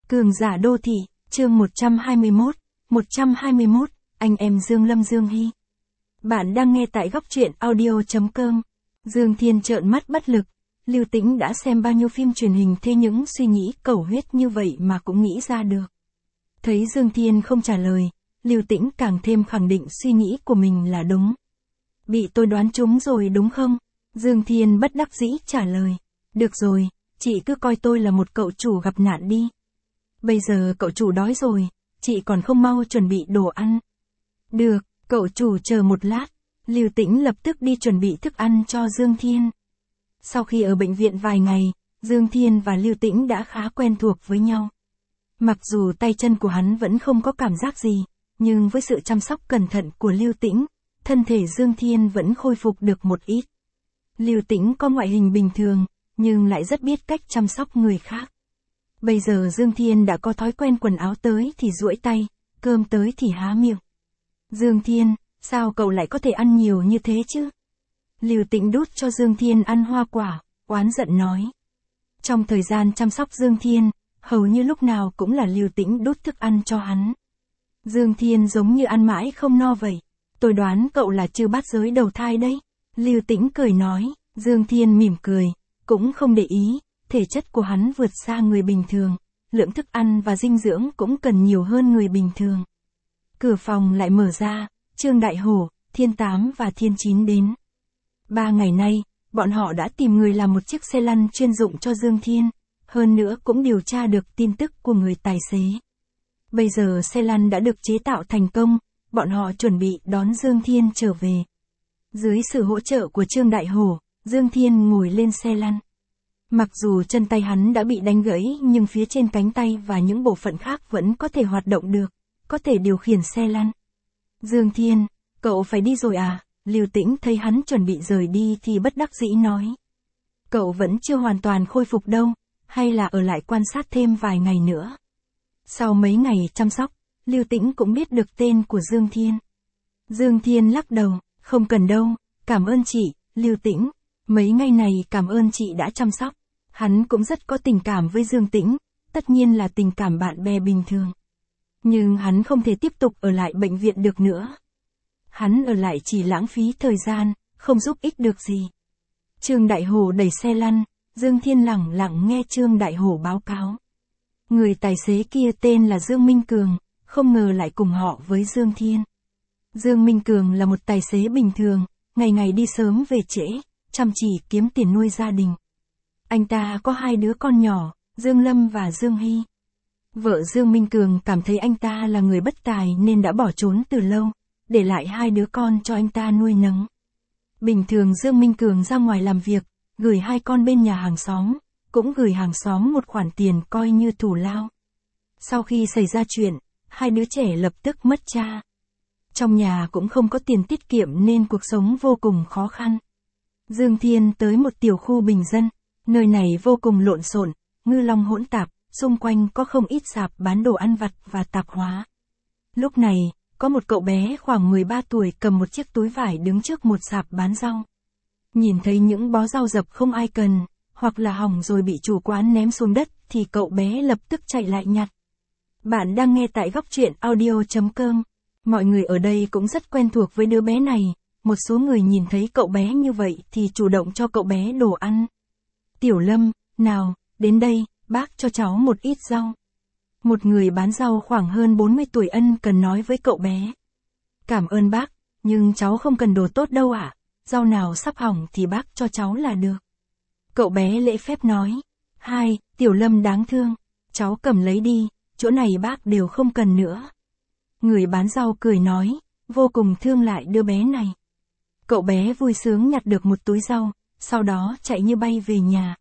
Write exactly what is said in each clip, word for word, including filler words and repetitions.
Cường giả đô thị, chương một trăm hai mươi mốt, một trăm hai mươi mốt, anh em Dương Lâm Dương Hy. Bạn đang nghe tại góc truyện audio chấm com. Dương Thiên trợn mắt bất lực, Lưu Tĩnh đã xem bao nhiêu phim truyền hình, thế những suy nghĩ cầu huyết như vậy mà cũng nghĩ ra được. Thấy Dương Thiên không trả lời, Lưu Tĩnh càng thêm khẳng định suy nghĩ của mình là đúng. Bị tôi đoán trúng rồi đúng không? Dương Thiên bất đắc dĩ trả lời. Được rồi, chị cứ coi tôi là một cậu chủ gặp nạn đi. Bây giờ cậu chủ đói rồi, chị còn không mau chuẩn bị đồ ăn. Được, cậu chủ chờ một lát. Lưu Tĩnh lập tức đi chuẩn bị thức ăn cho Dương Thiên. Sau khi ở bệnh viện vài ngày, Dương Thiên và Lưu Tĩnh đã khá quen thuộc với nhau. Mặc dù tay chân của hắn vẫn không có cảm giác gì, nhưng với sự chăm sóc cẩn thận của Lưu Tĩnh, thân thể Dương Thiên vẫn khôi phục được một ít. Lưu Tĩnh có ngoại hình bình thường, nhưng lại rất biết cách chăm sóc người khác. Bây giờ Dương Thiên đã có thói quen quần áo tới thì duỗi tay, cơm tới thì há miệng. Dương Thiên, sao cậu lại có thể ăn nhiều như thế chứ? Lưu Tĩnh đút cho Dương Thiên ăn hoa quả, oán giận nói. Trong thời gian chăm sóc Dương Thiên, hầu như lúc nào cũng là Lưu Tĩnh đút thức ăn cho hắn. Dương Thiên giống như ăn mãi không no vậy. Tôi đoán cậu là chư bát giới đầu thai đấy. Lưu Tĩnh cười nói. Dương Thiên mỉm cười, cũng không để ý, thể chất của hắn vượt xa người bình thường, lượng thức ăn và dinh dưỡng cũng cần nhiều hơn người bình thường. Cửa phòng lại mở ra, Trương Đại Hổ, Thiên Tám và Thiên Chín đến. Ba ngày nay, bọn họ đã tìm người làm một chiếc xe lăn chuyên dụng cho Dương Thiên, hơn nữa cũng điều tra được tin tức của người tài xế. Bây giờ xe lăn đã được chế tạo thành công, bọn họ chuẩn bị đón Dương Thiên trở về. Dưới sự hỗ trợ của Trương Đại Hổ, Dương Thiên ngồi lên xe lăn. Mặc dù chân tay hắn đã bị đánh gãy nhưng phía trên cánh tay và những bộ phận khác vẫn có thể hoạt động được, có thể điều khiển xe lăn. Dương Thiên, cậu phải đi rồi à? Lưu Tĩnh thấy hắn chuẩn bị rời đi thì bất đắc dĩ nói. Cậu vẫn chưa hoàn toàn khôi phục đâu, hay là ở lại quan sát thêm vài ngày nữa. Sau mấy ngày chăm sóc, Lưu Tĩnh cũng biết được tên của Dương Thiên. Dương Thiên lắc đầu, không cần đâu, cảm ơn chị, Lưu Tĩnh. Mấy ngày này cảm ơn chị đã chăm sóc. Hắn cũng rất có tình cảm với Dương Tĩnh, tất nhiên là tình cảm bạn bè bình thường. Nhưng hắn không thể tiếp tục ở lại bệnh viện được nữa. Hắn ở lại chỉ lãng phí thời gian, không giúp ích được gì. Trương Đại Hổ đẩy xe lăn, Dương Thiên lẳng lặng nghe Trương Đại Hổ báo cáo. Người tài xế kia tên là Dương Minh Cường, không ngờ lại cùng họ với Dương Thiên. Dương Minh Cường là một tài xế bình thường, ngày ngày đi sớm về trễ, chăm chỉ kiếm tiền nuôi gia đình. Anh ta có hai đứa con nhỏ, Dương Lâm và Dương Hy. Vợ Dương Minh Cường cảm thấy anh ta là người bất tài nên đã bỏ trốn từ lâu, để lại hai đứa con cho anh ta nuôi nấng. Bình thường Dương Minh Cường ra ngoài làm việc, gửi hai con bên nhà hàng xóm, cũng gửi hàng xóm một khoản tiền coi như thù lao. Sau khi xảy ra chuyện, hai đứa trẻ lập tức mất cha. Trong nhà cũng không có tiền tiết kiệm nên cuộc sống vô cùng khó khăn. Dương Thiên tới một tiểu khu bình dân, nơi này vô cùng lộn xộn, ngư long hỗn tạp, xung quanh có không ít sạp bán đồ ăn vặt và tạp hóa. Lúc này, có một cậu bé khoảng mười ba tuổi cầm một chiếc túi vải đứng trước một sạp bán rau. Nhìn thấy những bó rau dập không ai cần, hoặc là hỏng rồi bị chủ quán ném xuống đất thì cậu bé lập tức chạy lại nhặt. Bạn đang nghe tại góc truyện audio chấm com. Mọi người ở đây cũng rất quen thuộc với đứa bé này, một số người nhìn thấy cậu bé như vậy thì chủ động cho cậu bé đồ ăn. Tiểu Lâm, nào, đến đây, bác cho cháu một ít rau. Một người bán rau khoảng hơn bốn mươi tuổi ân cần nói với cậu bé. Cảm ơn bác, nhưng cháu không cần đồ tốt đâu ạ, rau nào sắp hỏng thì bác cho cháu là được. Cậu bé lễ phép nói. Hai, Tiểu Lâm đáng thương, cháu cầm lấy đi, chỗ này bác đều không cần nữa. Người bán rau cười nói, vô cùng thương lại đứa bé này. Cậu bé vui sướng nhặt được một túi rau, sau đó chạy như bay về nhà.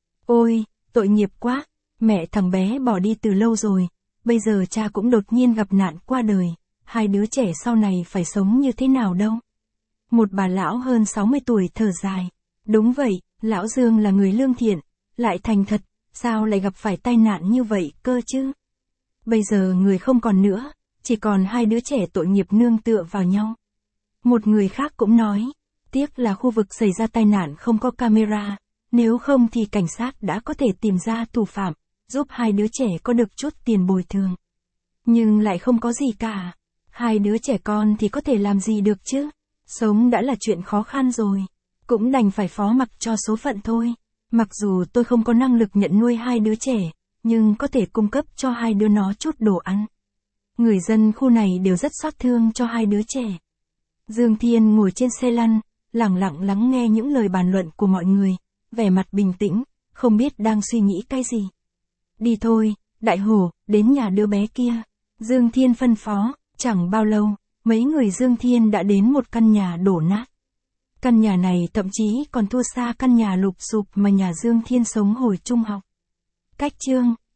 Ôi, tội nghiệp quá, mẹ thằng bé bỏ đi từ lâu rồi, bây giờ cha cũng đột nhiên gặp nạn qua đời, hai đứa trẻ sau này phải sống như thế nào đâu. Một bà lão hơn sáu mươi tuổi thở dài. Đúng vậy, lão Dương là người lương thiện, lại thành thật, sao lại gặp phải tai nạn như vậy cơ chứ? Bây giờ người không còn nữa, chỉ còn hai đứa trẻ tội nghiệp nương tựa vào nhau. Một người khác cũng nói, tiếc là khu vực xảy ra tai nạn không có camera, nếu không thì cảnh sát đã có thể tìm ra thủ phạm, giúp hai đứa trẻ có được chút tiền bồi thường. Nhưng lại không có gì cả. Hai đứa trẻ con thì có thể làm gì được chứ? Sống đã là chuyện khó khăn rồi. Cũng đành phải phó mặc cho số phận thôi. Mặc dù tôi không có năng lực nhận nuôi hai đứa trẻ, nhưng có thể cung cấp cho hai đứa nó chút đồ ăn. Người dân khu này đều rất xót thương cho hai đứa trẻ. Dương Thiên ngồi trên xe lăn, lặng lặng lắng nghe những lời bàn luận của mọi người, vẻ mặt bình tĩnh, không biết đang suy nghĩ cái gì. Đi thôi, Đại Hổ, đến nhà đứa bé kia. Dương Thiên phân phó, chẳng bao lâu, mấy người Dương Thiên đã đến một căn nhà đổ nát. Căn nhà này thậm chí còn thua xa căn nhà lụp xụp mà nhà Dương Thiên sống hồi trung học. Cách chương,